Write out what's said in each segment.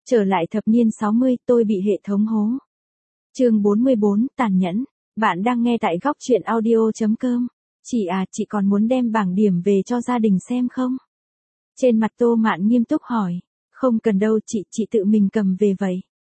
Trở lại thập niên 60, tôi bị hệ thống hố. Chương 44, tàn nhẫn. Bạn đang nghe tại góc truyện audio.com. Chị còn muốn đem bảng điểm về cho gia đình xem không? Trên mặt Tô Mạn nghiêm túc hỏi. Không cần đâu chị tự mình cầm về vậy.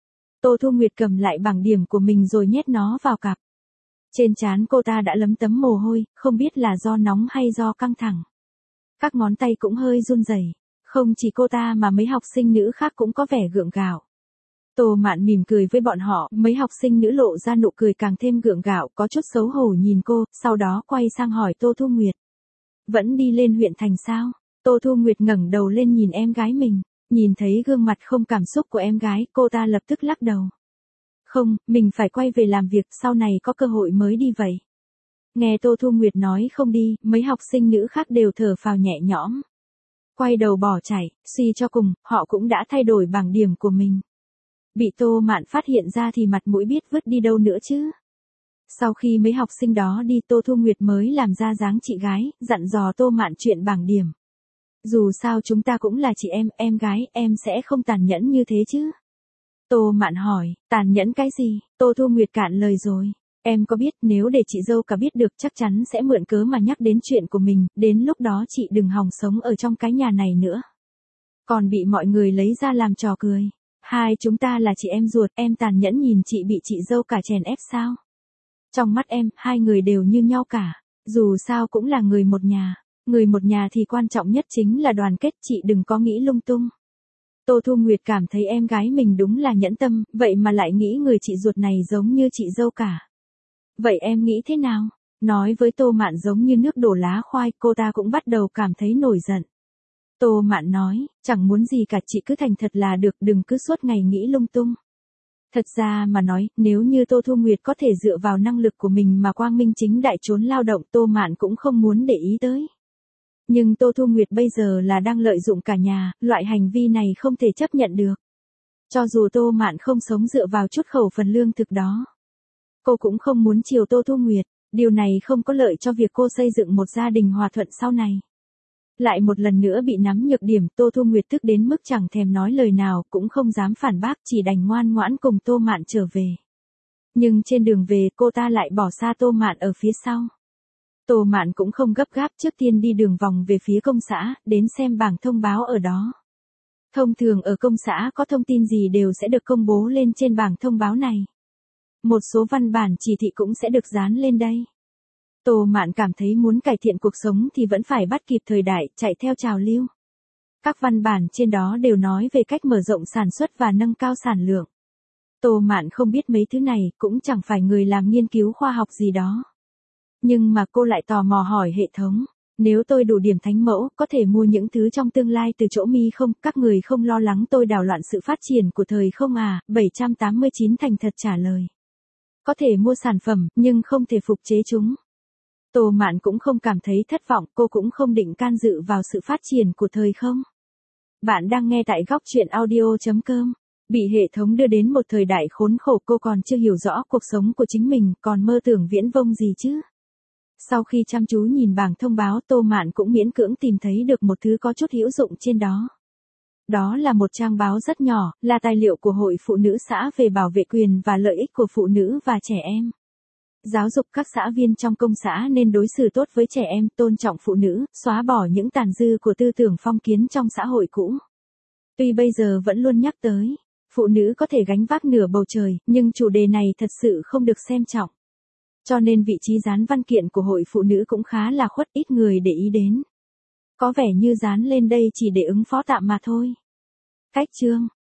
Tô Thu Nguyệt cầm lại bảng điểm của mình rồi nhét nó vào cặp. Trên trán cô ta đã lấm tấm mồ hôi, không biết là do nóng hay do căng thẳng. Các ngón tay cũng hơi run rẩy. Không chỉ cô ta mà mấy học sinh nữ khác cũng có vẻ gượng gạo. Tô Mạn mỉm cười với bọn họ, mấy học sinh nữ lộ ra nụ cười càng thêm gượng gạo, có chút xấu hổ nhìn cô, sau đó quay sang hỏi Tô Thu Nguyệt. Vẫn đi lên huyện thành sao? Tô Thu Nguyệt ngẩng đầu lên nhìn em gái mình, nhìn thấy gương mặt không cảm xúc của em gái, cô ta lập tức lắc đầu. Không, mình phải quay về làm việc, sau này có cơ hội mới đi vậy. Nghe Tô Thu Nguyệt nói không đi, mấy học sinh nữ khác đều thở phào nhẹ nhõm. Quay đầu bỏ chạy, suy cho cùng, họ cũng đã thay đổi bảng điểm của mình. Bị Tô Mạn phát hiện ra thì mặt mũi biết vứt đi đâu nữa chứ. Sau khi mấy học sinh đó đi, Tô Thu Nguyệt mới làm ra dáng chị gái, dặn dò Tô Mạn chuyện bảng điểm. Dù sao chúng ta cũng là chị em gái, em sẽ không tàn nhẫn như thế chứ. Tô Mạn hỏi, tàn nhẫn cái gì? Tô Thu Nguyệt cạn lời rồi. Em có biết nếu để chị dâu cả biết được chắc chắn sẽ mượn cớ mà nhắc đến chuyện của mình, đến lúc đó chị đừng hòng sống ở trong cái nhà này nữa. Còn bị mọi người lấy ra làm trò cười. Hai chúng ta là chị em ruột, em tàn nhẫn nhìn chị bị chị dâu cả chèn ép sao? Trong mắt em, hai người đều như nhau cả, dù sao cũng là người một nhà. Người một nhà thì quan trọng nhất chính là đoàn kết, chị đừng có nghĩ lung tung. Tô Thu Nguyệt cảm thấy em gái mình đúng là nhẫn tâm, vậy mà lại nghĩ người chị ruột này giống như chị dâu cả. Vậy em nghĩ thế nào? Nói với Tô Mạn giống như nước đổ lá khoai, cô ta cũng bắt đầu cảm thấy nổi giận. Tô Mạn nói, chẳng muốn gì cả, chị cứ thành thật là được, đừng cứ suốt ngày nghĩ lung tung. Thật ra mà nói, nếu như Tô Thu Nguyệt có thể dựa vào năng lực của mình mà quang minh chính đại trốn lao động, Tô Mạn cũng không muốn để ý tới. Nhưng Tô Thu Nguyệt bây giờ là đang lợi dụng cả nhà, loại hành vi này không thể chấp nhận được. Cho dù Tô Mạn không sống dựa vào chút khẩu phần lương thực đó, cô cũng không muốn chiều Tô Thu Nguyệt, điều này không có lợi cho việc cô xây dựng một gia đình hòa thuận sau này. Lại một lần nữa bị nắm nhược điểm, Tô Thu Nguyệt tức đến mức chẳng thèm nói lời nào, cũng không dám phản bác, chỉ đành ngoan ngoãn cùng Tô Mạn trở về. Nhưng trên đường về, cô ta lại bỏ xa Tô Mạn ở phía sau. Tô Mạn cũng không gấp gáp, trước tiên đi đường vòng về phía công xã, đến xem bảng thông báo ở đó. Thông thường ở công xã có thông tin gì đều sẽ được công bố lên trên bảng thông báo này. Một số văn bản chỉ thị cũng sẽ được dán lên đây. Tô Mạn cảm thấy muốn cải thiện cuộc sống thì vẫn phải bắt kịp thời đại, chạy theo trào lưu. Các văn bản trên đó đều nói về cách mở rộng sản xuất và nâng cao sản lượng. Tô Mạn không biết mấy thứ này, cũng chẳng phải người làm nghiên cứu khoa học gì đó. Nhưng mà cô lại tò mò hỏi hệ thống, nếu tôi đủ điểm thánh mẫu, có thể mua những thứ trong tương lai từ chỗ Mi không? Các người không lo lắng tôi đảo loạn sự phát triển của thời không à? 789 thành thật trả lời. Có thể mua sản phẩm, nhưng không thể phục chế chúng. Tô Mạn cũng không cảm thấy thất vọng, cô cũng không định can dự vào sự phát triển của thời không. Bạn đang nghe tại góc truyện audio.com. Bị hệ thống đưa đến một thời đại khốn khổ, cô còn chưa hiểu rõ cuộc sống của chính mình, còn mơ tưởng viễn vông gì chứ. Sau khi chăm chú nhìn bảng thông báo, Tô Mạn cũng miễn cưỡng tìm thấy được một thứ có chút hữu dụng trên đó. Đó là một trang báo rất nhỏ, là tài liệu của Hội Phụ nữ xã về bảo vệ quyền và lợi ích của phụ nữ và trẻ em. Giáo dục các xã viên trong công xã nên đối xử tốt với trẻ em, tôn trọng phụ nữ, xóa bỏ những tàn dư của tư tưởng phong kiến trong xã hội cũ. Tuy bây giờ vẫn luôn nhắc tới, phụ nữ có thể gánh vác nửa bầu trời, nhưng chủ đề này thật sự không được xem trọng. Cho nên vị trí dán văn kiện của Hội Phụ nữ cũng khá là khuất, ít người để ý đến. Có vẻ như dán lên đây chỉ để ứng phó tạm mà thôi. Cách chương